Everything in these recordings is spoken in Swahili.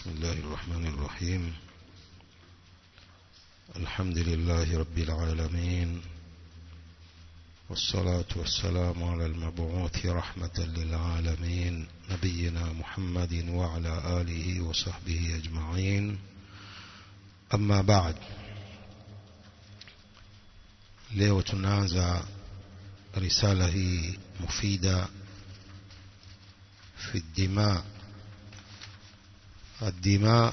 بسم الله الرحمن الرحيم. الحمد لله رب العالمين، والصلاة والسلام على المبعوث رحمة للعالمين نبينا محمد وعلى آله وصحبه أجمعين. أما بعد، leo tunaanza risala hii mufida في الدماء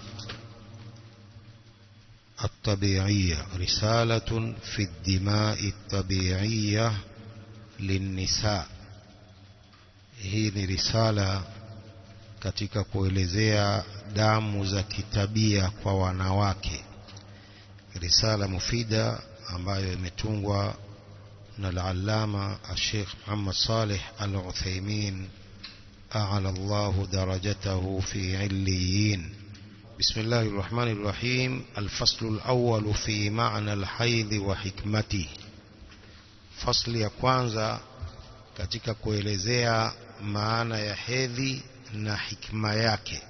الطبيعية، رسالة في الدماء الطبيعية للنساء. Hii ni risala katika kuelezea damu za kitabia kwa wanawake. Risala mufida ambayo imetungwa na al-allama al-Sheikh Muhammad Saleh al-Uthaymeen أعلى الله درجته في عليين. بسم الله الرحمن الرحيم. الفصل الأول في معنى الحيض وحكمته. فصل ya kwanza katika kuelezea maana ya hedhi na hikma yake.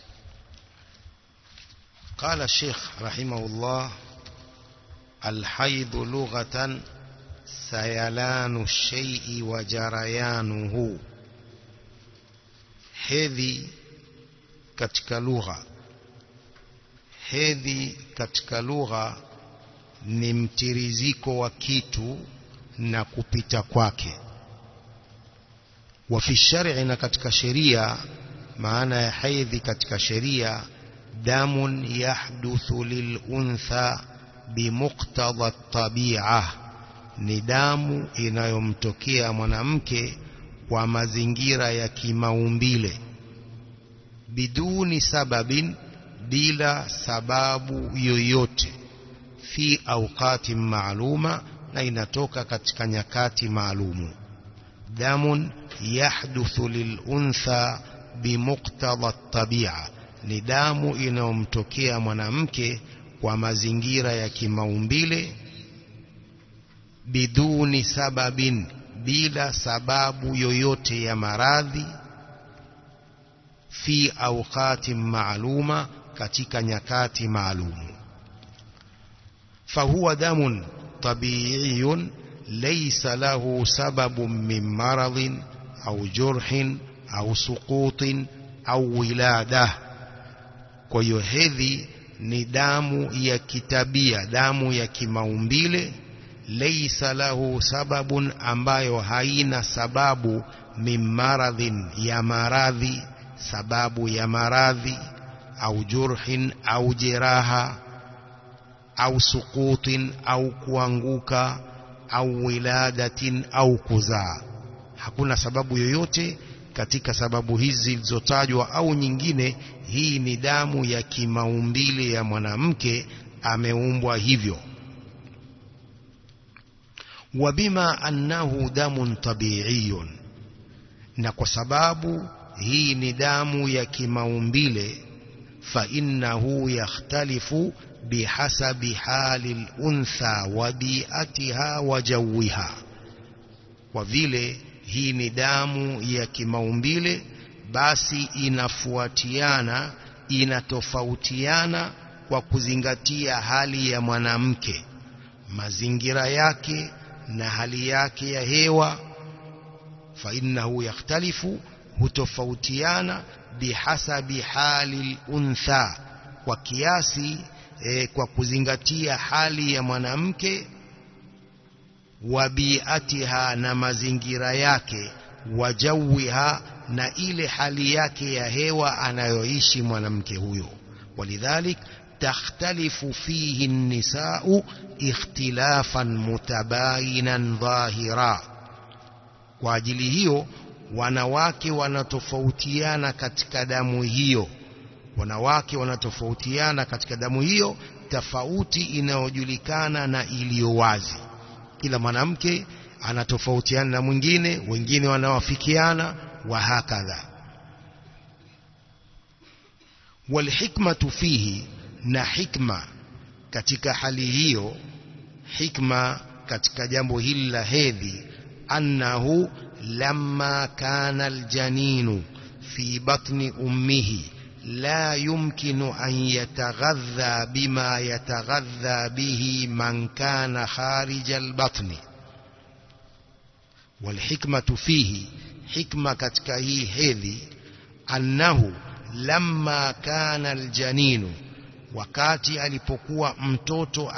قال الشيخ رحمه الله: الحيض لغة سيلان الشيء وجريانه. Hedhi katika lugha, hedhi katika lugha ni mtiriziko wa kitu na kupita kwake. Wa fi shar'i, na katika sheria, maana ya hedhi katika sheria, damun yahduthu lil untha bimuqtada at-tabi'ah, ni damu inayomtokea mwanamke kwa mazingira ya kimaumbile, biduni sababin, bila sababu yoyote, fi awqati maaluma, na inatoka katika nyakati maalumu. Damun yahduthu liluntha bimuqtada at-tabi'a, ni damu inayomtokea mwanamke kwa mazingira ya kimaumbile, biduni sababin, bila sababu yoyote ya maradhi, fi awqati maaluma, katika nyakati maalumu. Fahuwa damun tabi'iyun laysa lahu sababun min maradhin au jurhin au suqutin au wilada. Kwa hiyo hedhi ni damu ya kitabia, damu ya kimaumbile, laysa lahu sababun, ambayo haina sababu, min maradhin, ya maradhi, sababu ya maradhi, au jurhin, au jeraha, au suqutin, au kuanguka, au wiladatin, au kuzaa. Hakuna sababu yoyote katika sababu hizi zilizotajwa au nyingine. Hii ni damu ya kimaumbile ya mwanamke, ameumbwa hivyo. Wabima annahu damun tabi'iyun, na kwa sababu hii ni damu ya kimaumbile, fa innahu yakhtalifu bihasabi hali al-untha wa bi'atiha wa jawiha. Kwa vile hii ni damu ya kimaumbile, basi inafuatiana, inatofautiana kwa kuzingatia hali ya mwanamke, mazingira yake na hali yake ya hewa. Fa innahu yakhtalifu, hutofautiana, bihasabi hali al-untha, kwa kiasi kwa kuzingatia hali ya mwanamke, wa bi'atiha, na mazingira yake, wa jawiha, na ile hali yake ya hewa anayoishi mwanamke huyo. Walidhalik takhtalifu fihi an-nisa'u ikhtilafan mutabayinan dhahira. Kwa ajili hiyo wanawake wanatofautiana katika damu hiyo, wanawake wanatofautiana katika damu hiyo, tofauti inayojulikana na iliyo wazi. Kila mwanamke anatofautiana na mwingine, wengine wanawafikiana, wa hakadha. Wal hikmatu fihi, na hikma katika hali hiyo, hikma katika jambo hili la hedhi, annahu lamma kana aljaninu fi batni ummihi لا يمكن أن يتغذى بما يتغذى به من كان خارج البطن. والحكمة فيه حكمة katika hii hedhi أنه لما كان الجنين wakati alipokuwa mtoto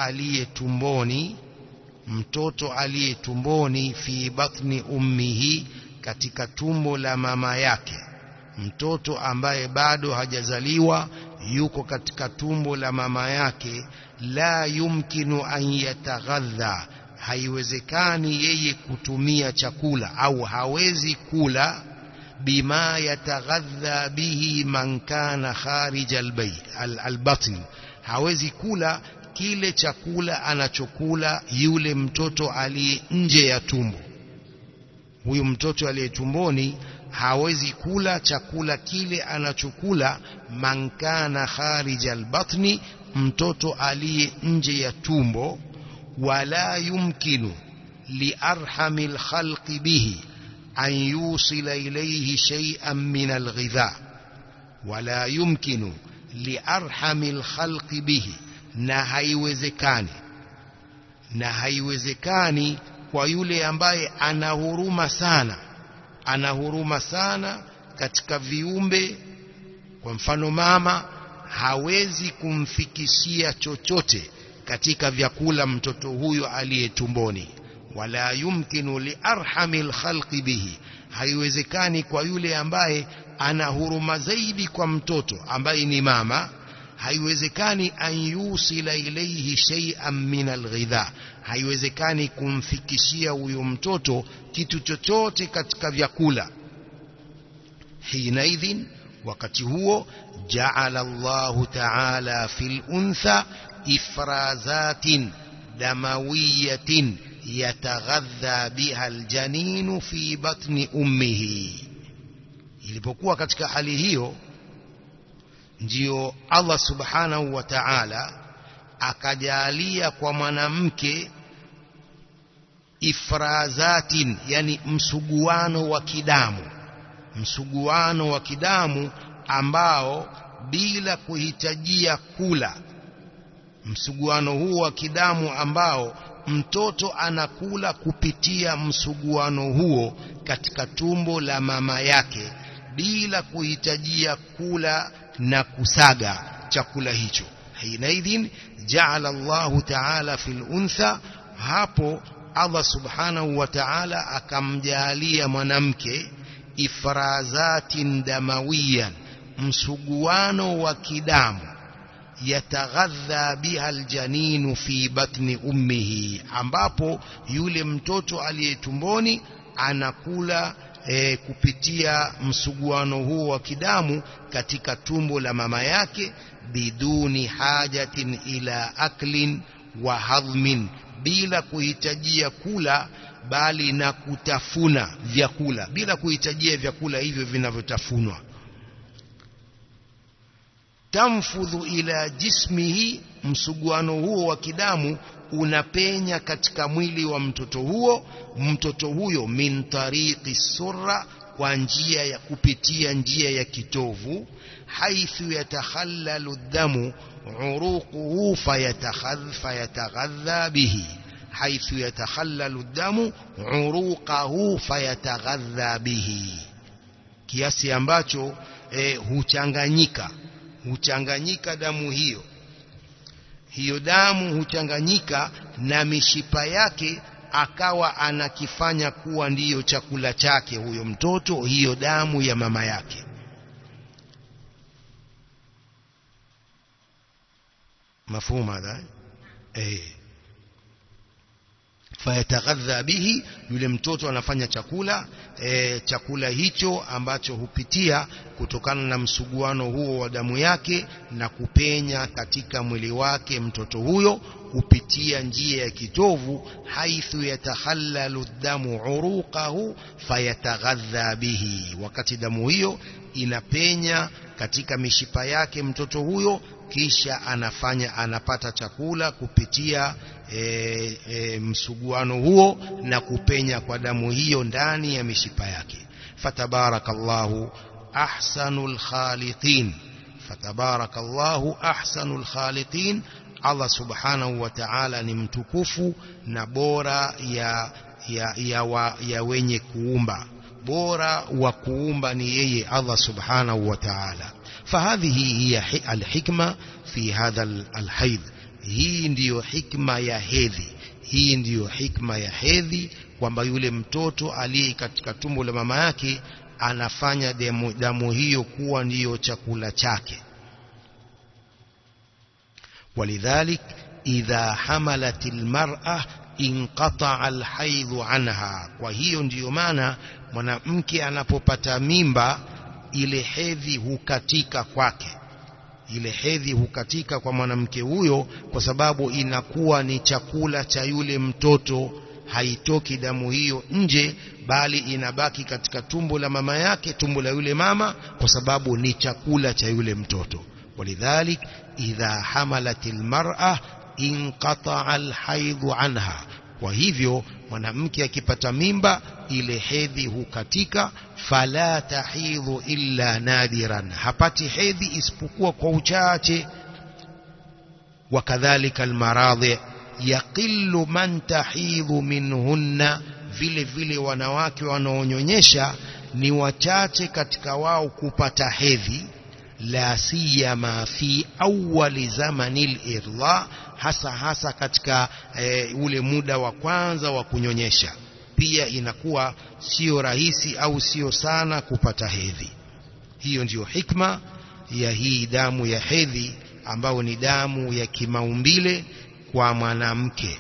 aliye tumboni fi batni ummihi katika tumbo la mama yake, mtoto ambaye bado hajazaliwa yuko katika tumbo la mama yake, la yumkinu an yataghadha, haiwezekani yeye kutumia chakula au hawezi kula bima yataghadha bihi man kana kharij albatn, hawezi kula kile chakula anachokula yule mtoto aliye nje ya tumbo. Huyu mtoto aliye tumboni hawezi kula chakula kile anachokula man kana kharij albatni, mtoto aliye nje ya tumbo. Wala yumkinu liarhamil khalqi bihi an yusila ilayhi shay'an min alghidha. Wala yumkinu liarhamil khalqi bihi, na haiwezekani kwa yule ambaye ana huruma sana katika viumbe. Kwa mfano mama hawezi kumfikishia chochote katika vyakula mtoto huyo aliye tumboni. Wala yumkinu liarhamil khalqi bihi, haiwezekani kwa yule ambaye ana huruma zaidi kwa mtoto ambaye ni mama, haiwezekani an yusila ilayhi shay'an min alghidha, haiwezekani kumfikishia huyo mtoto kitu chochote katika vyakula. Hinaidhin, wakati huo, ja'ala Allahu ta'ala fil untha ifrazatin damawiyatin yataghadha biha aljaninu fi batni ummihi. Ilipokuwa katika hali hiyo, ndio Allah subhanahu wa ta'ala akajalia kwa mwanamke ifrazatin, yani msuguano wa kidamu ambao bila kuhitajia kula, msuguano huo wa kidamu ambao mtoto anakula kupitia msuguano huo katika tumbo la mama yake bila kuhitajia kula na kusaga chakula hicho. Hinaidhin ja'ala Allahu ta'ala fil untha, hapo Allah subhanahu wa ta'ala akamjalia mwanamke ifrazatin damawiyan, msuguano wa kidamu, yataghadha biha aljaninu fi batni ummihi, ambapo yule mtoto aliyetumboni anakula kupitia msuguano huo wa kidamu katika tumbo la mama yake, biduni hajatin ila aklin wa hadhmin, bila kuhitajia kula bali na kutafuna vyakula, bila kuhitajia vyakula hivyo vinavyotafunwa. Tamfudhu ila jismihi, msuguano huo wa kidamu unapenya katika mwili wa mtoto huyo min tariqi surra, kwa njia ya kupitia njia ya kitovu, haithu yatakhallalu damu uruquhu fayataghadha bihi, haithu yatakhallalu damu uruqahu fayataghadha bihi, kiasi ambacho huchanganyika damu hiyo damu huchanganyika na mishipa yake, akawa anakifanya kuwa ndiyo chakula chake huyo mtoto, hiyo damu ya mama yake. Mafhuma hadha? Fayataghadha bihi, yule mtoto anafanya chakula hicho ambacho hupitia kutokana na msuguano huo wa damu yake na kupenya katika mwili wake mtoto huyo kupitia njia ya kitovu, haithu yatakhallalu damu uruqahu fayataghadha bihi, wakati damu hiyo inapenya katika mishipa yake mtoto huyo, kisha anapata chakula kupitia msuguano huo na kupenya kwa damu hiyo ndani ya mishipa yake. Fatabarakallahu ahsanul khaliqin fatabarakallahu ahsanul khaliqin. Allah subhanahu wa ta'ala ni mtukufu na bora ya wenye kuumba, bora wa kuumba ni yeye Allah subhanahu wa ta'ala. Fahadhihi hiya alhikma fi hadha alhayd, hii ndiyo hikma ya hedhi, hii ndiyo hikma ya hedhi, kwamba yule mtoto aliye katika tumbo la mama yake anafanya damu hiyo kuwa ndiyo chakula chake. Walidhalik idha hamalat almar'a inqata'a alhaydhu anha, kwa hiyo ndiyo maana mwanamke anapopata mimba ile hedhi hukatika kwake, ile hedhi hukatika kwa mwanamke huyo, kwa sababu inakuwa ni chakula cha yule mtoto, haitoki damu hiyo nje, bali inabaki katika tumbo la mama yake, tumbo la yule mama, kwa sababu ni chakula cha yule mtoto. Walidhalik idha hamalatil mar'a inqata'a alhaydhu anha, kwa hivyo mwanamke akipata mimba ile hedhi hukatika. Fala tahidhu illa nadiran, hapati hedhi isipokuwa kwa uchache. Wakadhalika almaradhi yaqillu man tahidhu minhunna, vile vile wanawake wanaonyonyesha ni wachache katika wao kupata hedhi. La siyama fi awwali zamanil irla, hasa katika ule muda wa kwanza wa kunyonyesha, pia inakuwa sio rahisi au sio sana kupata hedhi. Hiyo ndiyo hikma ya hii damu ya hedhi, ambayo ni damu ya kimaumbile kwa mwanamke.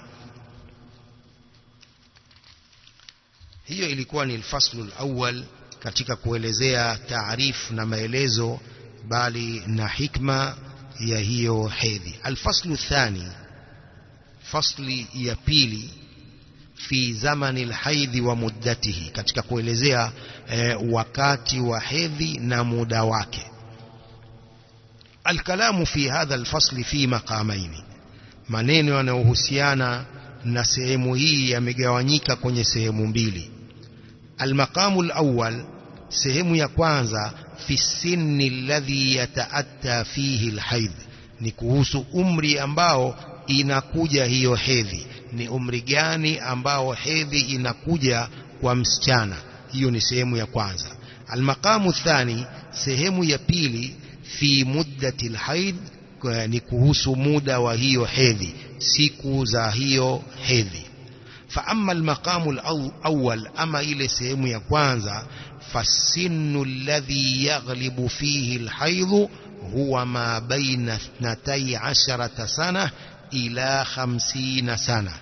Hiyo ilikuwa ni alfaslu alawwal katika kuelezea taarifu na maelezo bali na hikma ya hiyo hedhi. Alfaslu thani, fasli ya pili, fi zamani alhaidhi wa muddatihi, katika kuelezea wakati wa hedhi na muda wake. Alkalamu fi hadha alfasli fi maqamaini, maneno yanayohusiana na sehemu hii yamegawanyika kwenye sehemu mbili. Almaqamu alawwal, sehemu ya kwanza, fi sinni alladhi yataatta fihi alhaidh, ni kuhusu umri ambao inakuja hiyo hedhi. Ni umri gani ambao hedhi inakuja kwa msichana? Hiyo ni sehemu ya kwanza. Almaqamu thani, sehemu ya pili, fi muddati alhaidh, ni kuhusu muda wa hiyo hedhi, siku za hiyo hedhi. Fa amma almaqamu alawwal, ama ile sehemu ya kwanza, fasinnu alladhi yaghlibu fihi alhaidh huwa ma baina 12 sana ila 50 sana,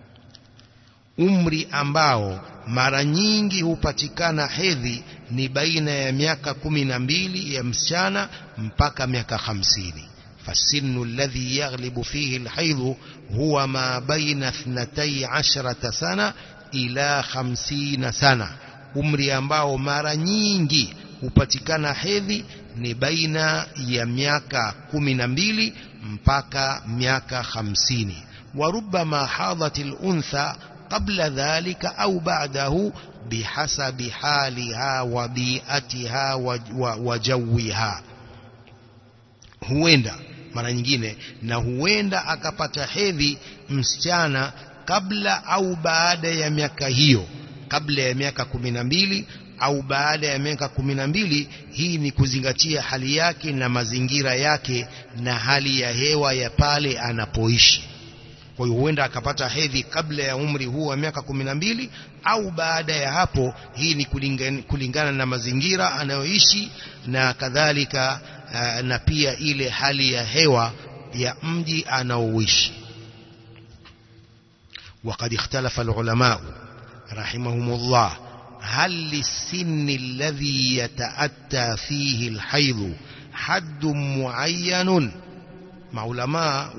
umri ambao mara nyingi hupatikana hedhi ni baina ya miaka 12 ya msichana mpaka miaka 50. fasinnu alladhi yaghlibu fihi alhaidh huwa ma baina 12 sana ila 50 sana, umri ambao mara nyingi hupatikana hedhi ni baina ya miaka 12 mpaka miaka 50. Warubama hadhatil untha qabla dhalika au ba'dahu bihasabi haliha wa bi'atiha wa jawiha, huenda mara nyingine, na huenda akapata hedhi msichana kabla au baada ya miaka hiyo, kabla ya miaka 12 au baada ya miaka 12. Hii ni kuzingatia hali yake na mazingira yake na hali ya hewa ya pale anapoishi. Kwa hiyo huenda akapata hedhi kabla ya umri huu wa miaka 12 au baada ya hapo. Hii ni kulingana na mazingira anayoishi na kadhalika, na pia ile hali ya hewa ya mji anaoishi. وقد اختلف العلماء رحمهم الله هل للسن الذي يتأتى فيه الحيض حد معين. maulama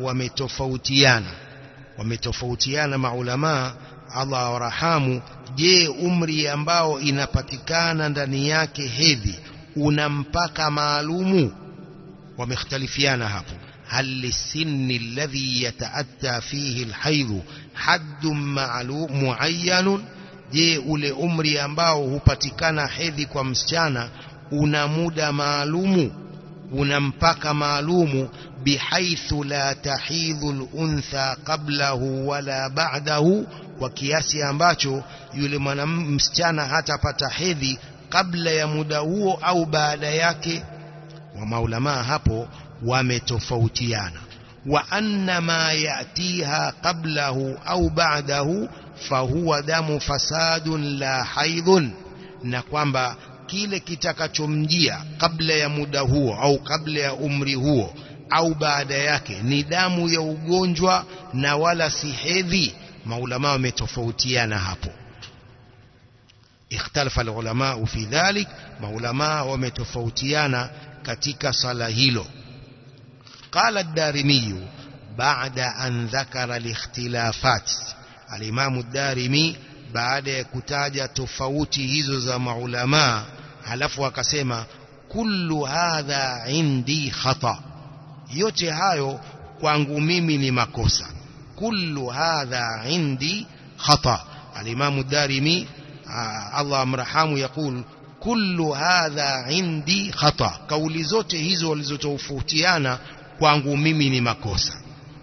wametofautiana maulama, Allah warahamu. Je, umri ambao inapatikana ndani yake hedhi una mpaka maalumu? Wamekhtalifiana hapo. hal lisinni alladhi yataatta fihi alhaidh haddun ma'lum muayyan, je ule umri ambao hupatikana hedhi kwa msichana una muda maalumu? una mpaka maalumu, bihaithu la tahidhu al-untha qablahu wala ba'dahu, kwa kiasi ambacho yule msichana hatapata hedhi kabla ya muda huo au baada yake. Wa maulama hapo wametofautiana. Wa anna ma yatiha qablahu au ba'dahu fahuwa damu fasadun la haidhun, na kwamba kile kitakachomjia kabla ya muda huo au kabla ya umri huo au baada yake ni damu ya ugonjwa na wala si hedhi. Maulama wametofautiana hapo. Ikhtalafa ulama fi dhalik, maulama wametofautiana katika sala hilo. Qala ad-Darimi ba'da an dhakara al-ikhtilafat, al-Imam ad-Darimi baada ya kutaja tofauti hizo za maulama, halafu akasema kullu hadha indi khata, yote hayo kwangu mimi ni makosa. Kullu hadha indi khata. Al-Imam ad-Darimi Allah amrahamu yakul kullu hadha indi khata, kauli zote hizo walizotofautiana kwangu mimi ni makosa.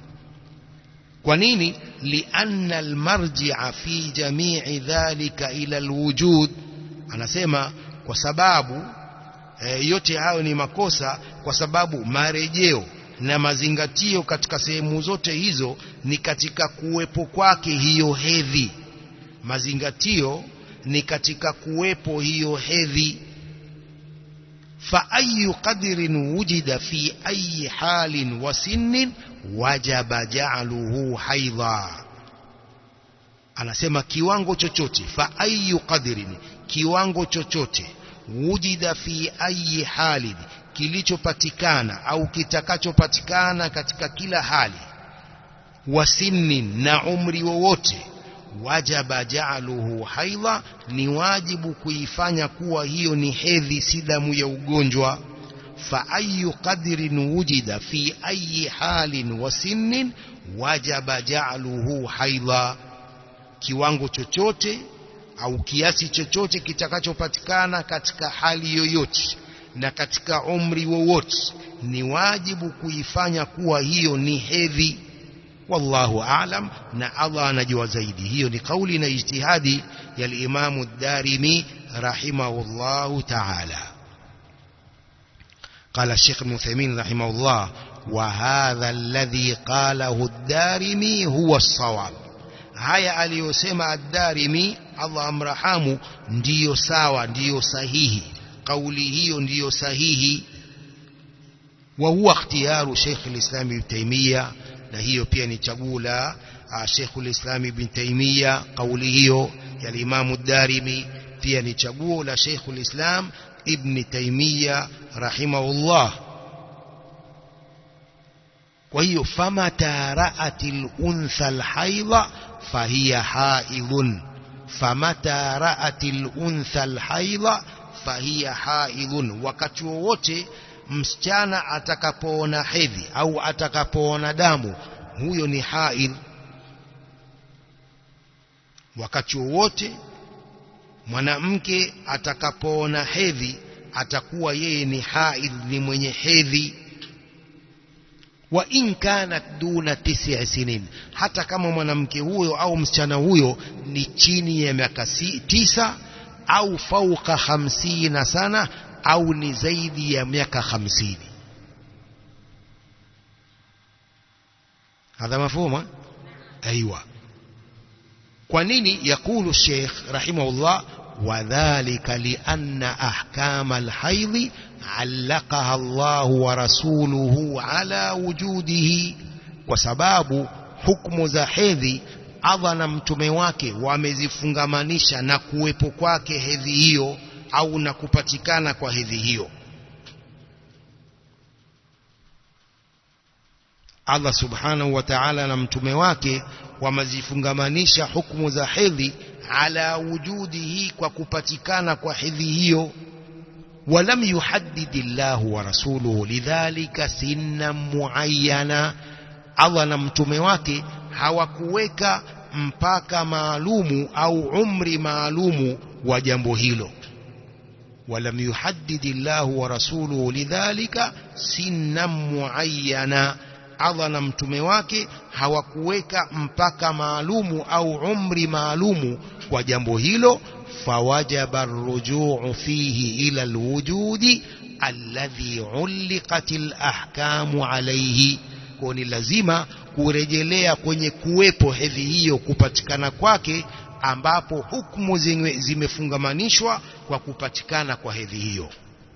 Kwa nini? Lianna almarji'a fi jami'i dhalika ila alwujud, anasema kwa sababu yote hayo ni makosa kwa sababu marejeo na mazingatio katika sehemu zote hizo ni katika kuwepo kwake hiyo hedhi. Mazingatio ni katika kuwepo hiyo hedhi. Fa ayu qadrin wujida fi ayi halin wa sinnin wajaba ja'luhu haidha. Anasema kiwango chochote, fa ayu qadrin, kiwango chochote, wujida fi ayi halin, kilichopatikana au kitakachopatikana katika kila hali, wa sinnin, na umri wowote, wajaba ja'luhu haidha, ni wajibu kuifanya kuwa hiyo ni hedhi, si damu ya ugonjwa. Fa ayu qadrin wujida fi ayi halin wa sinnin wajaba ja'luhu haidha, kiwango chochote au kiasi chochote kitakachopatikana katika hali yoyote na katika umri wowote ni wajibu kuifanya kuwa hiyo ni hedhi. Wallahu a'lam, na Allah anajua zaidi. Hiyo ni kauli na ijtihadi ya al-Imam ad-Darimi rahimahullahu ta'ala. قال الشيخ ابن عثيمين رحمه الله وهذا الذي قاله الدارمي هو الصواب. haya aliyosema ad-Darimi Allah amrahamu ndiyo sawa, ndiyo sahihi, kauli hiyo ndiyo sahihi. Wa huwa ikhtiyaru Sheikh al-Islam Ibn Taymiyyah, na hiyo pia ni chaguo la Sheikh al-Islam Ibn Taymiyyah. Kauli hiyo ya Imam ad-Darimi pia ni chaguo la Sheikh al-Islam Ibn Taymiyyah rahimahullah. Kwa hiyo famata ra'atil untha al-haidha fahiya haidhun, famata ra'atil untha al-haidha fahiya haidhun, wakati wowote msichana atakapoona hedhi au atakapoona damu, huyo ni haidh. Wakati wowote mwanamke atakapoona hedhi atakuwa yeye ni haidh, ni mwenye hedhi. Wa in kanat duna 9 sinin, hata kama mwanamke huyo au msichana huyo ni chini ya miaka 9 au fauka 50 sana au ni zaidi ya miaka 50. هذا مفهوم؟ أيوة. kwa nini yakulu Sheikh rahimahullah wadhālika lianna ahkam alhaidhi allaqaha Allah wa rasuluhu ala wujudihi, kwa sababu hukumu za hedhi Allah na mtume wake wamezifungamanisha na kuwepo kwake hedhi hiyo au na kupatikana kwa hedhi hiyo. Allah subhanahu wa ta'ala na mtume wake wamezifungamanisha hukumu za hedhi ala wujudihi, kwa kupatikana kwa hedhi hiyo. Walam yuhaddidillahu wa rasuluhu lidhalika sinna muayyana, Allah na mtume wake hawakuweka mpaka maalumu au umri maalumu wa jambo hilo. ولم يحدد الله ورسوله لذلك سنا معينا Allah na mtume wake hawakuweka mpaka maalumu au umri maalumu kwa jambo hilo. Fawajaba arrujuu fihi ila alwujudi alladhi ulliqat alahkamu alayhi, kwa ni lazima kurejelea kwenye kuwepo hedhi hiyo, kupatikana kwake, ambapo hukumu zimefungamanishwa kwa kupatikana kwa hedhi hiyo.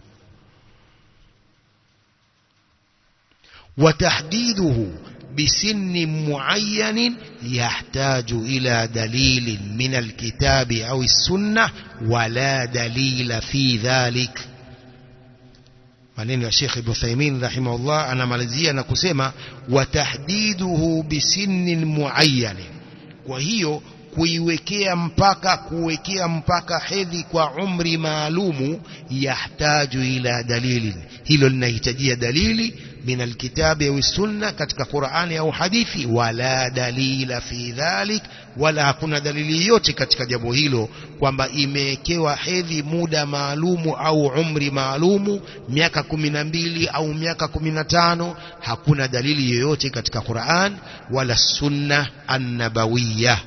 وتحديده بسن معين يحتاج إلى دليل من الكتاب أو السنة ولا دليل في ذلك. maneno ya Sheikh Ibn Uthaymeen rahimahullah anamalizia na kusema watahdiduhu bisinnin muayyan, kwa hiyo kuwekea mpaka hedhi kwa umri maalumu, yahtaju ila dalilin, hilo linahitajia dalili min alkitabi au sunna, katika Qur'ani au hadithi. Wala dalila fi dhalik, wala hakuna dalili yote katika jambo hilo kwamba imewekewa hedhi muda maalumu au umri maalumu, miaka 12 au miaka 15. Hakuna dalili yoyote katika Qur'an wala sunna an-nabawiyya.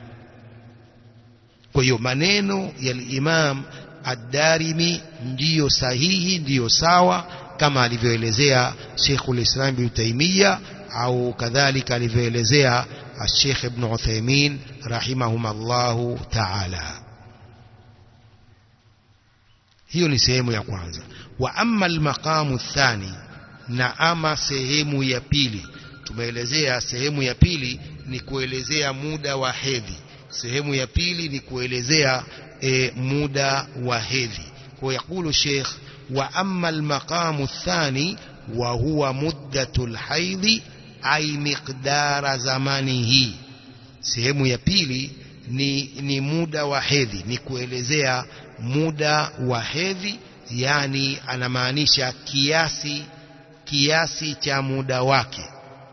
Kwa hiyo maneno ya Imam Ad-Darimi ndiyo sahihi, ndiyo sawa, kama alivyoelezea Sheikhul Islam Ibn Taymiyyah au kadhalika alivyoelezea Sheikh Ibn Uthaymeen rahimahumullahu ta'ala. Hiyo ni sehemu ya kwanza. Wa amma al-maqamu athani, na ama sehemu ya pili, tumeelezea sehemu ya pili ni kuelezea muda wa hedhi. Sehemu ya pili ni kuelezea muda wa hedhi. Kwa yakulu Sheikh, wa amma al-maqamu athani wa huwa muddatul haidhi ay miqdara zamanihi. Sehemu ya pili ni muda wa hedhi, ni kuelezea muda wa hedhi, yani anamaanisha kiasi cha muda wake.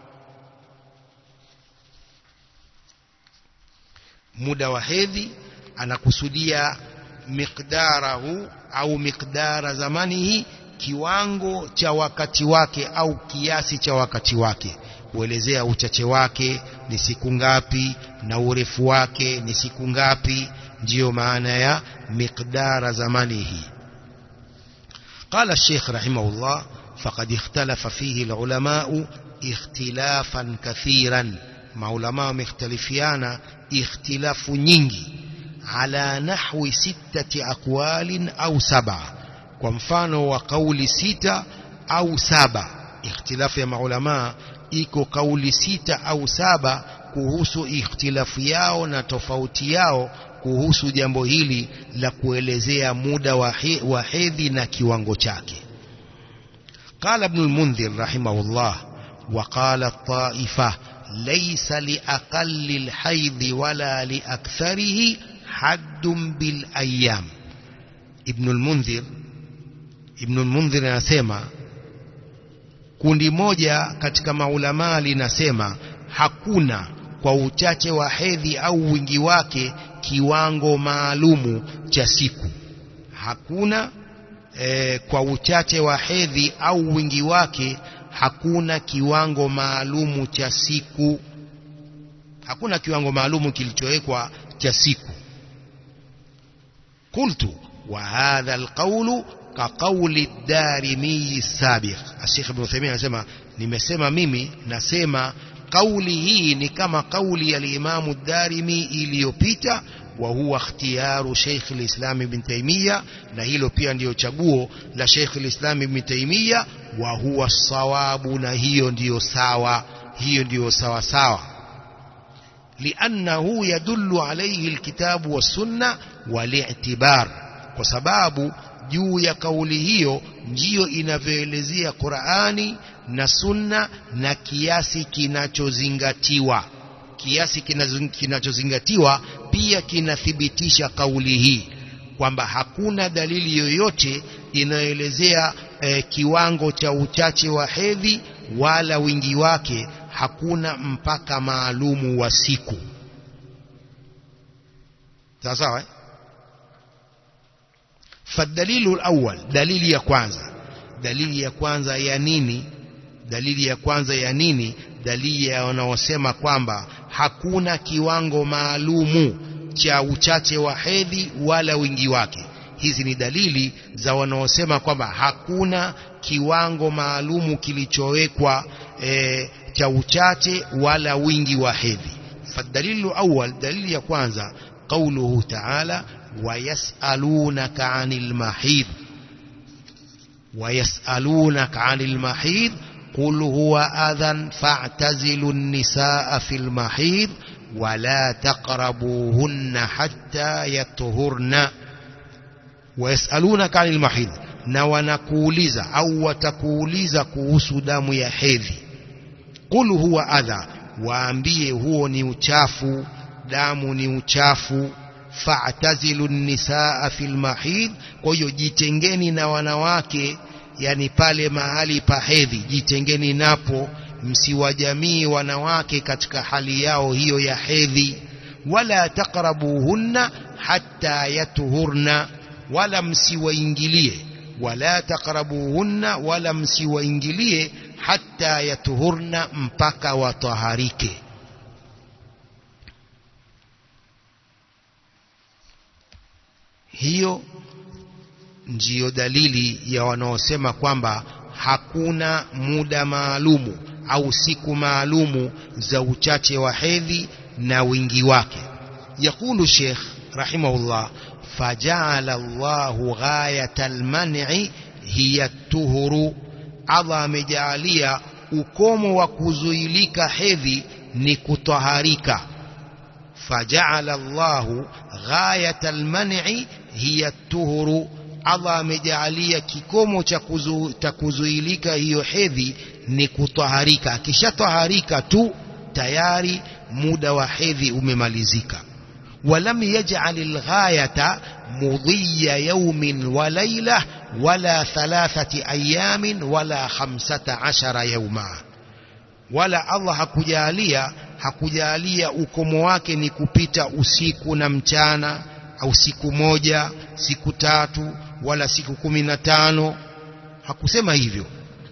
Muda wa hedhi anakusudia miqdarahu au miqdara zamanihi, kiwango cha wakati wake au kiasi cha wakati wake, kuelezea uchache wake ni siku ngapi na urefu wake ni siku ngapi, ndiyo maana ya miqdara zamanihi. Qala Sheikh rahimahullah, faqad ikhtalafa fihi al-ulama ikhtilafan kathiran, maulama wamekhtalifiana ikhtilafu nyingi, ala nahwi 6 aqwalin au 7, kwa mfano wa kauli 6 au 7. Ikhtilafu ya maulama iko kauli 6 au 7 kuhusu ikhtilafu yao na tofauti yao kuhusu jambo hili la kuelezea muda wa hedhi na kiwango chake. Qala Ibn al-Mundhir rahimahullah, wa qala at-ta'ifa laysa li aqalli al-hayd wala li aktharihi haddun bil ayyam. Ibn al-Mundhir anasema, kundi moja katika maulama linasema hakuna kwa uchache wa hedhi au wingi wake kiwango maalumu cha siku. Hakuna kwa uchache wa hedhi au wingi wake hakuna kiwango maalumu cha siku. Hakuna kiwango maalumu kilichowekwa cha siku. Qultu wa hadha alqawlu ka qawli ad-Darimi as-sabiq. Sheikh Ibn Uthaymeen anasema, nimesema mimi nasema kauli hii ni kama kauli ya Imam ad-Darimi iliyopita, wa huwa ikhtiyaru Sheikh al-Islam Ibn Taymiyyah, na hilo pia ndiyo chaguo la Sheikh al-Islam Ibn Taymiyyah, wa huwa sawabu, na hiyo ndiyo sawa, hiyo ndiyo sawa sawa. Liannahu yadullu alayhi alkitabu was-sunna wal-i'tibar, kwa sababu juu ya kauli hiyo ndiyo inavyoelezea Qur'ani na sunna na kiasi kinachozingatiwa. Kiasi kinachozingatiwa pia kinathibitisha kauli hii kwamba hakuna dalili yoyote inayoelezea kiwango cha uchache wa hedhi wala wingi wake, hakuna mpaka maalumu wa siku. Sawa sawa فالدليل الأول دليل ya kwanza ya nini? Dalili ya kwanza ya nini? Dalili ya wanaosema kwamba hakuna kiwango maalumu cha uchache wa hedhi wala wingi wake. Hizi ni dalili za wanaosema kwamba hakuna kiwango maalumu kilichowekwa cha uchache wala wingi wa hedhi. Fadalilu awwal, dalili ya kwanza, qauluhu ta'ala wayasalunaka 'anil mahid wayasalunaka 'anil mahid qul huwa adhan fa'tazilu an-nisaa fil mahid wala taqrabuhunna hatta yatuhurna. Wayasalunaka 'anil mahid, na wanakuuliza au watakuuliza kuhusu damu ya hedhi. Qul huwa adha, waambie huo ni uchafu, damu ni uchafu. Fa'tazilu an-nisaa fil mahid, kwa hiyo jitengeni na wanawake, yani pale mahali pa hedhi jitengeni napo, msiwajamii wanawake katika hali yao hiyo ya hedhi. Wala taqrabuhunna hatta yatuhurna, wala msiwaingilie. Wala taqrabuhunna, wala msiwaingilie hatta yatuhurna, mpaka wataharike. Hiyo ndiyo dalili ya wanaosema kwamba hakuna muda maalumu au siku maalumu za uchache wa hedhi na wingi wake. Yakulu Sheikh rahimahullah, faja'ala Allahu ghayatal man'i hiya tuhuru, Allah amejalia ukomo wa kuzuilika hedhi ni kutaharika. Faja'ala Allahu ghayatal man'i hiya tuhuru, Allah amejalia kikomo cha kuzuilika hiyo hedhi ni kutaharika. Akishataharika tu tayari muda wa hedhi umemalizika. Walam yaj'alil ghayata mudhiya yawmin wa layla wala 3 ayamin wala 15 yawma, wala Allah hakujalia ukomo wake ni kupita usiku na mchana, au siku moja, siku 3, wala siku 15. Hakusema hivyo.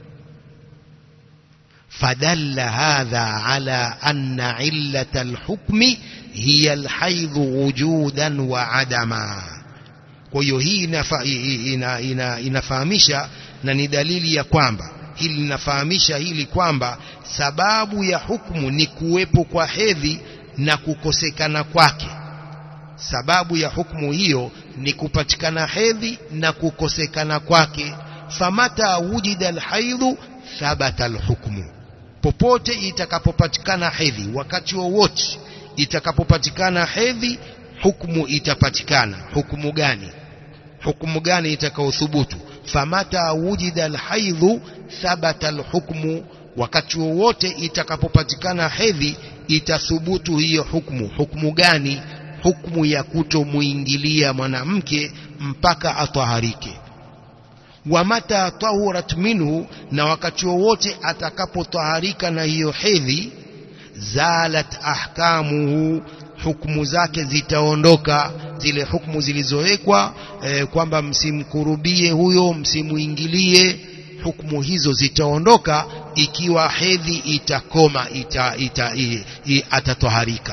Fadalla hadha ala anna illata alhukmi hiya alhaidh wujudan wa adama. Kwa hiyo hii inafahamisha na ni dalili ya kwamba hili linafahamisha hili kwamba sababu ya hukumu ni kuwepo kwa hedhi na kukosekana kwake. Sababu ya hukumu hiyo ni kupatikana hedhi na kukosekana kwake. Famata wujida alhaidhu thabata alhukmu, popote itakapopatikana hedhi, wakati wowote itakapopatikana hedhi, hukumu itapatikana. Hukumu gani? Hukumu gani itakaothubutu? Famata wujida alhaidhu thabata alhukmu, wakati wowote itakapopatikana hedhi itathubutu hiyo hukumu. Hukumu gani? Hukumu ya kutomuingilia mwanamke mpaka ataharike. Wa mata tahurat minhu, na wakati wowote atakapotaharika na hiyo hedhi, zalat ahkamuhu, hukumu zake zitaondoka. Zile hukumu zilizowekwa kwamba msimkurubie huyo, msimuingilie, hukumu hizo zitaondoka ikiwa hedhi itakoma, atataharika.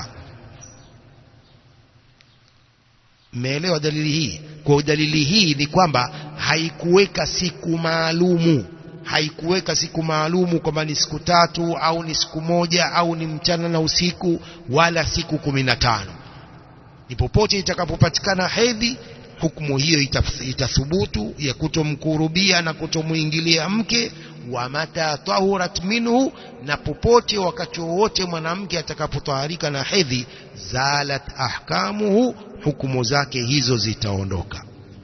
Meelewa dalili hii? Kwa dalili hii ni kwamba haikuweka siku maalumu, haikuweka siku maalumu kwamba ni siku 3 au ni siku 1 au ni mchana na usiku, wala siku 15. Ni popote itakapopatikana hedhi, hukumu hiyo itathubutu ya kutomkurubia na kutomuingilia mke. Wa mata tahurat minhu, na popote wakati wote mwanamke atakapotaharika na hedhi, zalat ahkamuhu, hukumu zake hizo zitaondoka.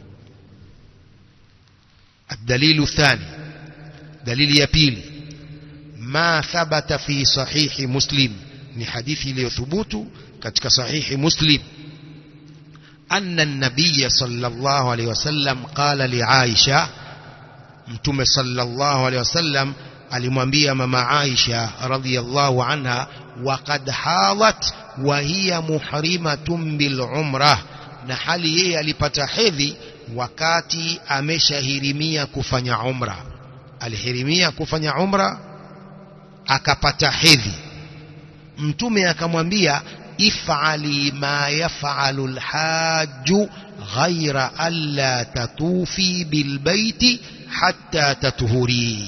Ad-dalilu thani, dalili ya pili, ma thabata fi sahihi Muslim, ni hadithi iliyothubutu katika sahihi Muslim. أن النبي صلى الله عليه وسلم قال لعائشة, متوم صلى الله عليه وسلم alimwambia mama Aisha radhiyallahu anha, waqad hadat wa hiya muhrimatun bil umrah, na hali yeye alipata hedhi wakati ameshahirimia kufanya umra. Alihirimia kufanya umra akapata hedhi. Mtume akamwambia if'ali ma yaf'alu al-hajju ghaira alla tatufi bilbaiti hatta tatuhuri.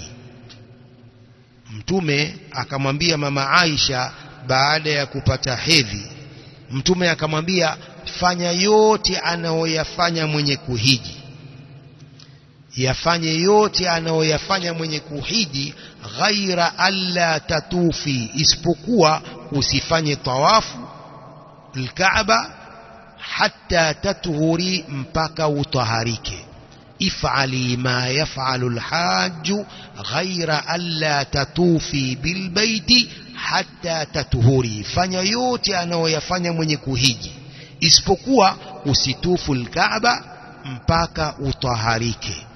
Mtume akamwambia mama Aisha baada ya kupata hedhi, Mtume akamwambia fanya yote anayoyafanya mwenye kuhiji, yafanye yote anayoyafanya mwenye kuhiji, ghaira alla tatufi, isipokuwa usifanye tawafu al-Kaaba hatta tatuhuri, mpaka utaharike. if'ali ma yaf'alu al-hajju ghaira alla tatufi bilbaiti hatta tatuhuri, fanya yote anayoyafanya mwenye kuhiji isipokuwa usitufu al-Kaaba mpaka utaharike.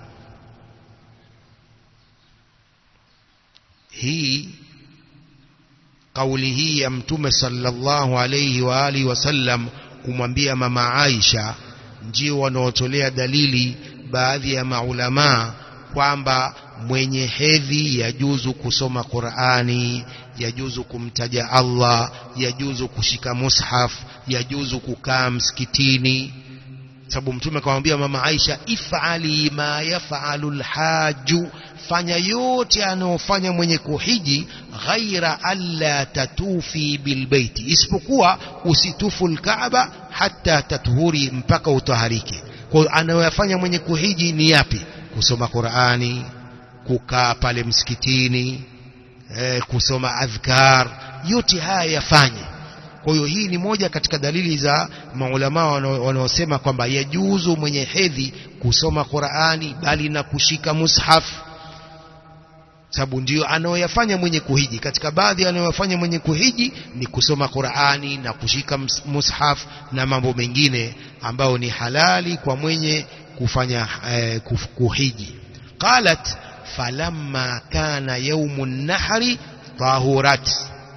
Hii kauli hii ya Mtume sallallahu alayhi wa alihi wasallam kumwambia mama Aisha ndio wanaotolea dalili baadhi ya maulama kwamba mwenye hedhi yajuzu kusoma Qur'ani, yajuzu kumtaja Allah, yajuzu kushika mushaf, yajuzu kukaa msikitini. Sababu Mtume akamwambia mama Aisha if'ali ma yaf'alu al-hajju, fanya yote anayofanya mwenye kuhiji, ghaira alla tatufi bilbaiti, isipokuwa usitufu al-Kaaba hatta tatuhuri, mpaka utaharike. Kwa anayofanya mwenye kuhiji ni yapi? Kusoma Qur'ani, kukaa pale msikitini, kusoma adhkar, yote haya yafanye. Kwa hiyo hii ni moja katika dalili za maulama wanaosema kwamba yajuzu mwenye hedhi kusoma Qur'ani bali na kushika mushaf, sababu ndio anayoyafanya mwenye kuhiji. Katika baadhi anayoyafanya mwenye kuhiji ni kusoma Qur'ani na kushika mushaf na mambo mengine ambayo ni halali kwa mwenye kufanya kuhiji. Qalat falamma kana yawmun nahri tahurat,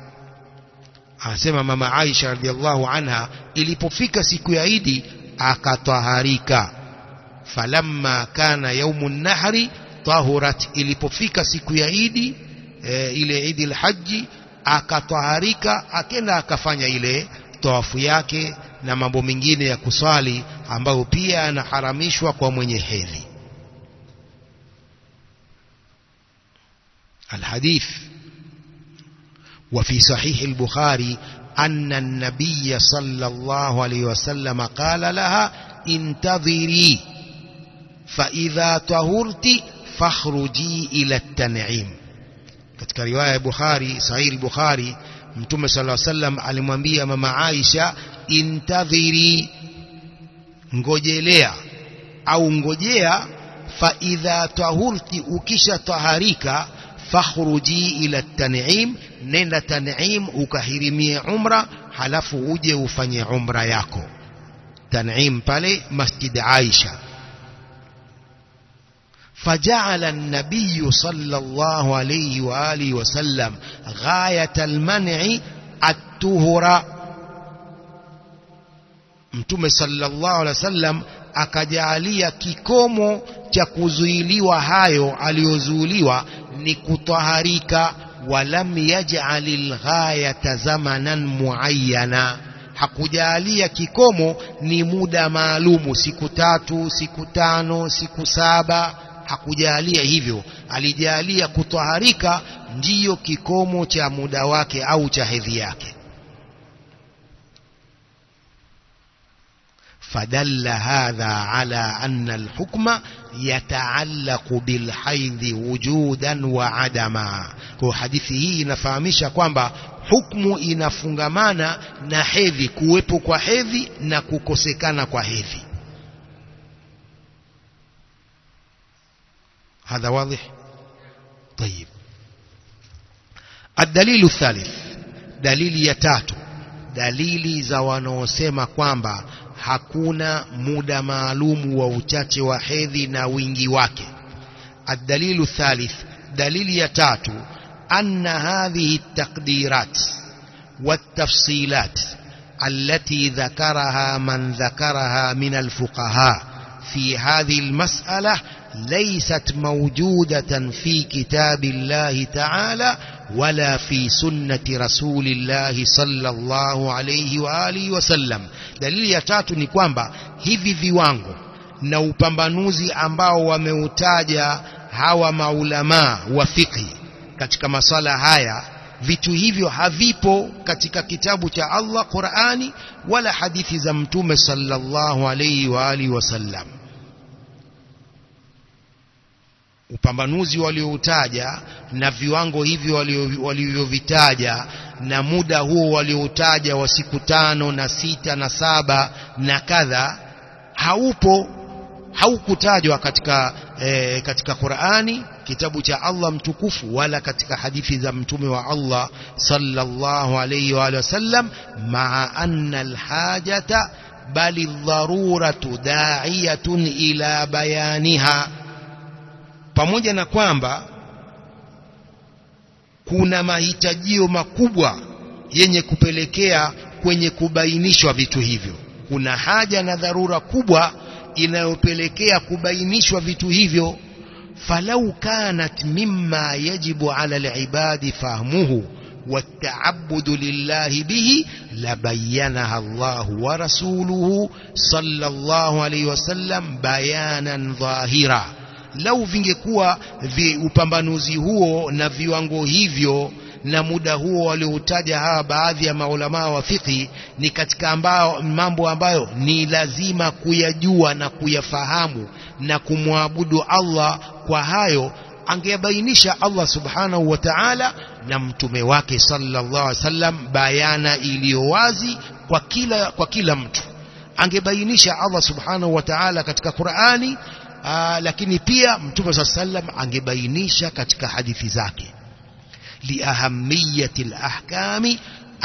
asema mama Aisha radhiallahu anha, ilipofika siku ya Idi akataharika. Falamma kana yawmun nahri tahurat, ilipofika siku ya Idi, ile Idi al-Haji, akataharika, akenda akafanya ile tawafu yake na mambo mengine ya kuswali ambayo pia yanaharamishwa kwa mwenye hedhi. الحديث وفي صحيح البخاري أن النبي صلى الله عليه وسلم قال لها انتظري فإذا طهرت فاخرجي إلى التنعيم. katika riwaya ya Bukhari, sahih al-Bukhari, Mtume sallallahu alayhi wasallam alimwambia mama Aisha intadhiri, ngojelea au ngojea, fa idha tahurti, ukisha taharika, fakhruji ila tan'im, nenda tan'im ukahirimie umra, halafu uje ufanye umra yako. Tan'im pale Masjid Aisha. فجعل النبي صلى الله عليه وآله وسلم غاية المنع الطهر. Mtume sallallahu alaihi wasallam akajalia kikomo cha kuzuiliwa hayo aliyozuiliwa ni kutaharika. Walam yaj'alil ghayata zamanan muayyana, hakujalia kikomo ni muda maalumu, siku 3, siku 5, siku 7, hakujalia hivyo. Alijalia kutaharika ndiyo kikomo cha muda wake au cha hedhi yake. فدل هذا على أن الحكم يتعلق بالحيض وجودا وعدما. kwa hadithi hii inafahamisha kwamba hukumu inafungamana na hedhi, kuwepo kwa hedhi na kukosekana kwa hedhi. هذا واضح؟ طيب. الدليل الثالث, dalili ya tatu, dalili za wanaosema kwamba hakuna muda maalumu wa uchache wa hedhi na wingi wake. الدليل الثالث, dalili ya tatu, أن هذه التقديرات والتفصيلات التي ذكرها من ذكرها من الفقهاء في هذه المسألة ليست موجودة في كتاب الله تعالى ولا في سنة رسول الله صلى الله عليه وآله وسلم. Dalili ya tatu ni kwamba hivi viwango na upambanuzi ambao wameutaja hawa maulama wa fiqh katika masala haya, vitu hivyo havipo katika kitabu cha Allah Qur'ani wala hadithi za Mtume sallallahu alayhi wa alihi wasallam. Upambanuzi walioutaja na viwango hivyo walivyovitaja na muda huo walioutaja wa siku 5 na 6 na 7 na kadha haukutajwa katika Qur'ani, kitabu cha Allah mtukufu, wala katika hadithi za mtume wa Allah sallallahu alayhi wa sallam, maa anna alhajata bali dharuratu da'iyatun ila bayaniha, pamoja na kwamba kuna mahitajio makubwa yenye kupelekea kwenye kubainishwa vitu hivyo. Kuna haja na dharura kubwa inayopelekea kubainishwa vitu hivyo. Falau kanat mimma yajibu ala alibadi fahmuhu wata'abbudu lillahi bihi labayyanaha Allah wa rasuluhu sallallahu alayhi wasallam bayanan dhahira. Lau vingekuwa upambanuzi huo na viwango hivyo na muda huo walioutaja hawa baadhi ya maulama wa fiqh ni katika mambo ambayo ni lazima kuyajua na kuyafahamu na kumwabudu Allah kwa hayo, angebainisha Allah subhanahu wa ta'ala na mtume wake sallallahu alaihi wasallam bayana iliyo wazi kwa kila mtu. Angebainisha Allah subhanahu wa ta'ala katika Qur'ani, lakini pia mtume sallallahu alaihi wasallam angebainisha katika hadithi zake. liahamiyati alahkami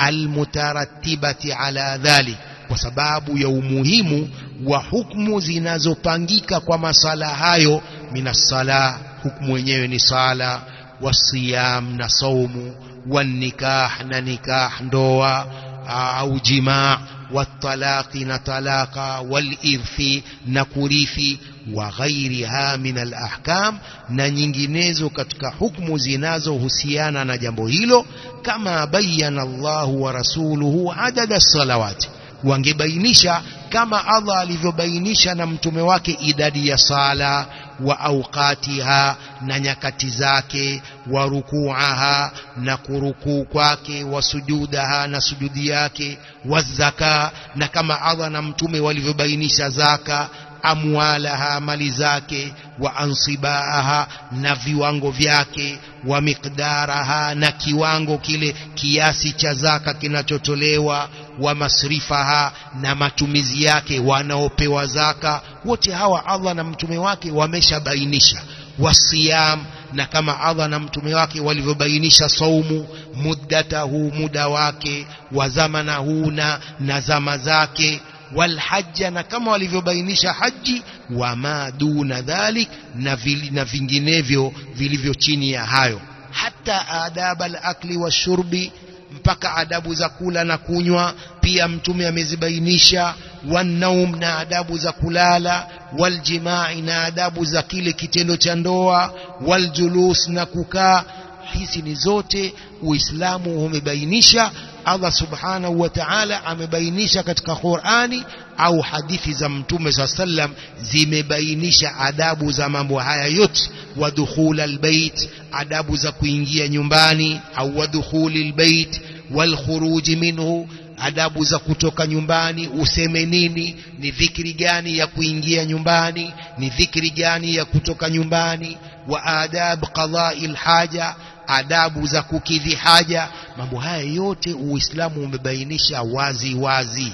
almutarattibati ala dhalik, kwa sababu ya umuhimu wa hukumu zinazopangika kwa masala hayo. minas sala, hukumu yenyewe ni sala, wasiyam na saumu, wanikah na nikah ndoa au jimaa, watalaqi na talaka, walirthi na kurithi, wa ghairiha min alahkam, na nyinginezo katika hukumu zinazohusiana na jambo hilo. Kama bayyana Allahu wa rasuluhu adada salawati, wangebainisha kama Allah alivyobainisha na mtume wake idadi ya sala, wa awqatiha na nyakati zake, wa ruku'aha na kurukuu kwake, wa sujudaha na sujudi yake, wa zaka na kama Allah na mtume walivyobainisha zaka, amwalaha mali zake, wa ansibaha na viwango vyake, wa miqdaraha na kiwango kile kiasi cha zaka kinachotolewa, wa masrifaha na matumizi yake wanaopewa zaka. Wote hawa Allah na mtume wake wameshabainisha. Wasiyam na kama Allah na mtume wake walivyobainisha saumu, muddatahu muda wake, wa zamanahu na zama zake, walhajja na kama walivyobainisha haji, wa ma duna dhalik na vinginevyo vilivyo chini ya hayo. Hata adab al-akli wa shurbi, mpaka adabu za kula na kunywa pia mtume amezibainisha. Wanaum na adabu za kulala, waljimai na adabu za kile kitendo cha ndoa, waljulus na kukaa. Hizi ni zote Uislamu umebainisha. Allah subhanahu wa ta'ala amebainisha katika Qur'ani au hadithi za mtume sallam zimebainisha adabu za mambo haya yote. Wadukhul albayt, adabu za kuingia nyumbani, au wadukhul albayt walkhuruj minhu, adabu za kutoka nyumbani, useme nini, ni dhikri gani ya kuingia nyumbani, ni dhikri gani ya kutoka nyumbani. Wa adab qada'il haja, adabu za kukidhi haja. Mambo haya yote Uislamu umebainisha wazi wazi.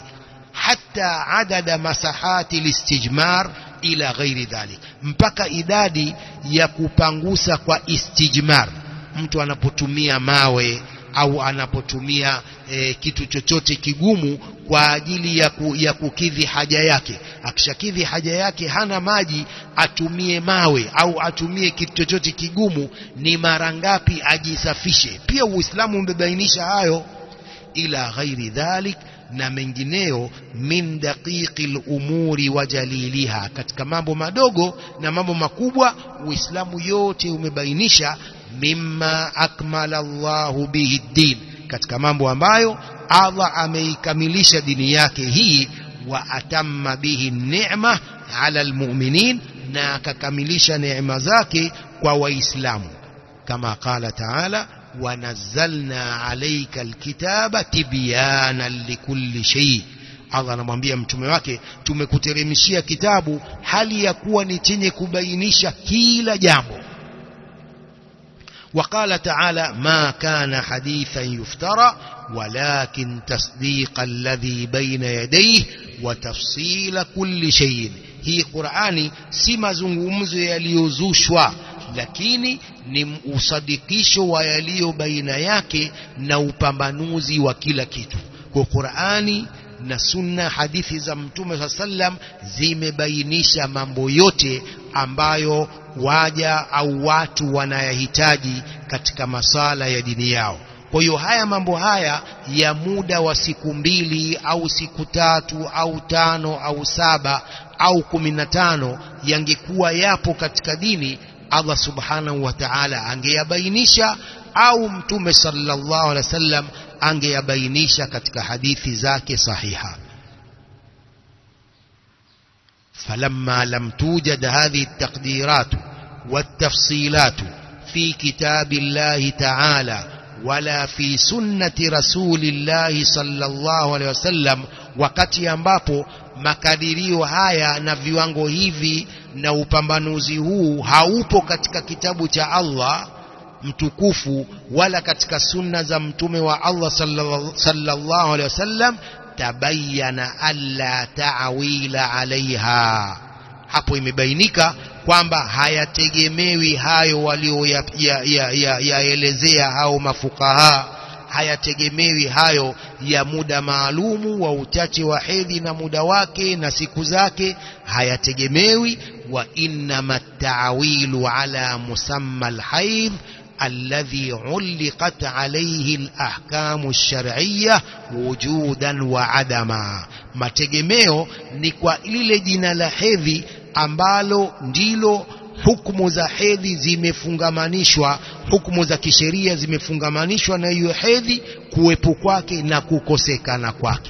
Hata adada masahati listijmar ila ghairi dhalik, mpaka idadi ya kupangusa kwa istijmar, mtu anapotumia mawe au anapotumia kitu chochote kigumu kwa ajili ya kukidhi haja yake. Akishakidhi haja yake hana maji, atumie mawe au atumie kitu chochote kigumu, ni mara ngapi ajisafishe. Pia Uislamu umebainisha hayo. Ila ghairi dhalik, na mengineyo, min daqiqil umuri wa jaliliha, katika mambo madogo na mambo makubwa Uislamu yote umebainisha, mimma akmala Allahu bihi din, katika mambo ambayo Allah ameikamilisha dini yake hii, wa atamma bihi ni'ma ala almu'minin, na akakamilisha neema zake kwa waislamu, kama qala ta'ala wa nazzalna alayka alkitaba tibyanan likulli shay. Allah anamwambia mtume wake, tumekuteremshia kitabu hali ya kuwa ni chenye kubainisha kila jambo. وقال تعالى ما كان حديثا يفترى ولكن تصديق الذي بين يديه وتفصيل كل شيء. hii Qur'ani si mazungumzo yaliyozushwa, lakini ni usadikisho wa yaliyo baina yake na upambanuzi wa kila kitu. Kwa Qur'ani na sunna, hadithi za Mtume sallam zimebainisha mambo yote ambayo waja au watu wanayahitaji katika masala ya dini yao. Kwa hiyo haya mambo haya ya muda wa siku 2 au siku 3 au 5 au 7 au 15 yangekuwa yapo katika dini, Allah subhanahu wa ta'ala angeyabainisha, au Mtume sallallahu alaihi wasallam angeyabainisha katika hadithi zake sahiha. فلما لم توجد هذه التقديرات والتفصيلات في كتاب الله تعالى ولا في سنة رسول الله صلى الله عليه وسلم, wakati ambapo makadirio haya na viwango hivi na upambanuzi huu haupo katika kitabu cha Allah mtukufu wala katika sunna za mtume wa Allah sallallahu alaihi wasallam, tabayyana alla ta'wila alaiha, hapo imebainika kwamba hayategemewi hayo walioyaelezea hao mafukaha, hayategemewi hayo ya muda maalumu wa uchache wa hedhi na muda wake na siku zake, hayategemewi. Wa innama ta'wilu ala musamma alhaidh alladhi ulqat alayhi alahkamu alshar'iyyah wujudan wa adama, mategemeo ni kwa lile jina la hedhi ambalo ndilo hukumu za hedhi zimefungamanishwa, hukumu za kisheria zimefungamanishwa na hiyo hedhi, kuwepo kwake na kukosekana kwake.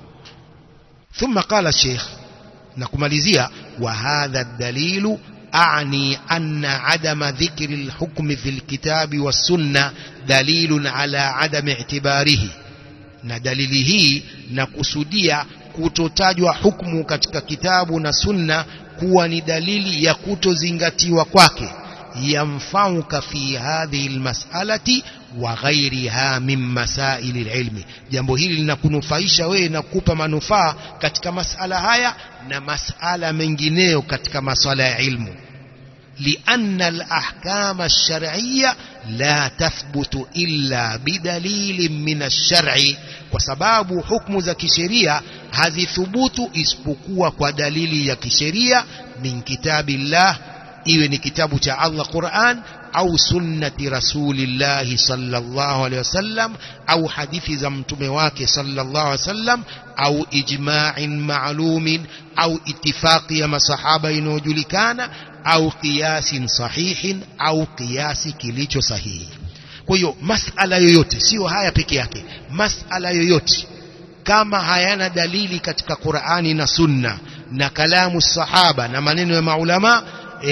Thumma qala Sheikh, na kumalizia, wa hadha dalilu أعني أن عدم ذكر الحكم في الكتاب والسنة دليل على عدم اعتباره, na dalili hii na kusudia kutotajwa hukumu katika kitabu na sunna kuwa ni dalili ya kutozingatiwa kwake. Yamfauka fi hadhihi almas'alati wa ghayriha min masail alilmi, jambo hili linakunufaisha wewe na kukupa manufaa katika masala haya na masala mengineyo katika masala ya ilmu. لأن الأحكام الشرعية لا تثبت إلا بدليل من الشرع, وسباب حكم ذا كشريعة هذه ثبوت اسبقوا ودليل يا كشريعة من كتاب الله, iwe ni kitabu cha Allah Qur'an, au sunnati rasulillahi sallallahu alaihi wasallam, au hadithi za mtume wake sallallahu alaihi wasallam, au ijma'in ma'lumin, au ittifaqi ya masahaba inayojulikana, au qiyasin sahihin, au qiyasi kilicho sahihi. Kwa hiyo masala yoyote, sio haya peke yake, masala yoyote kama hayana dalili katika Qur'ani na sunna na kalamu sahaba na maneno ya maulama,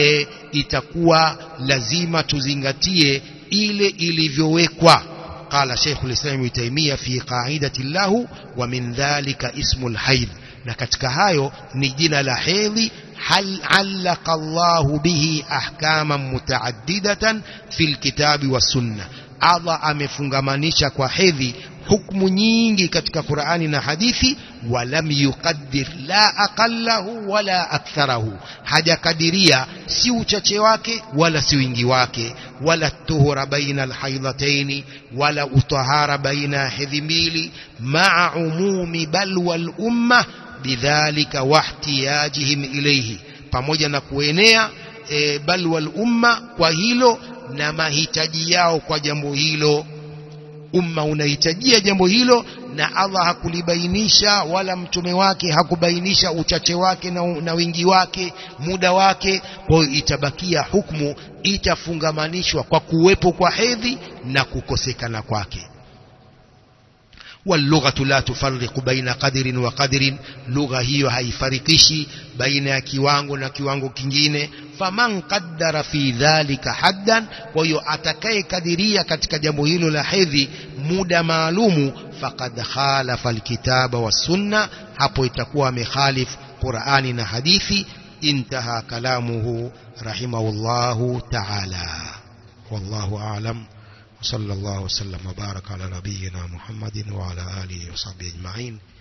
itakuwa lazima tuzingatie ile ilivyowekwa. Qala Sheikhul Islam Ibn Taymiyyah fi qa'idati lahu, wa min dhalika ismul haidh, na katika hayo ni jina la hedhi. Hal allaqa Allahu bihi ahkaman mutaaddidatan fil kitabi was sunna, Allah amefungamanisha kwa hedhi hukumu nyingi katika Qur'ani na hadithi. Walam yuqaddir la aqallahu wala aktharahu, hajakadiria si uchache wake wala si wingi wake, wala tuhura baina alhaidhataini, wala utahara baina hedhi mbili, ma'a umumi balwa al-umma bidhalika wahtiyajihim ilayhi, pamoja na kuenea balwa al-umma kwa hilo na mahitaji yao kwa jambo hilo. Umma unahitajia jambo hilo na Allah hakulibainisha wala mtume wake hakubainisha uchache wake na wingi wake, muda wake. Kwa hiyo itabakia hukumu itafungamanishwa kwa kuwepo kwa hedhi na kukosekana kwake. واللغة لا تفرق بين قدر وقدر, lugha hiyo haifarikishi baina ya kiwango na kiwango kingine. faman qaddara fi dhalika haddan, kwa hiyo atakayekadiria katika jambo hilo la hedhi muda maalumu, faqad khalafa alkitaba was-sunna, hapo itakuwa amekhalif Qur'ani na hadithi. Intaha kalamuhu rahimahullahu ta'ala. wallahu a'lam. صلى الله وسلم وبارك على نبينا محمد وعلى آله وصحبه أجمعين.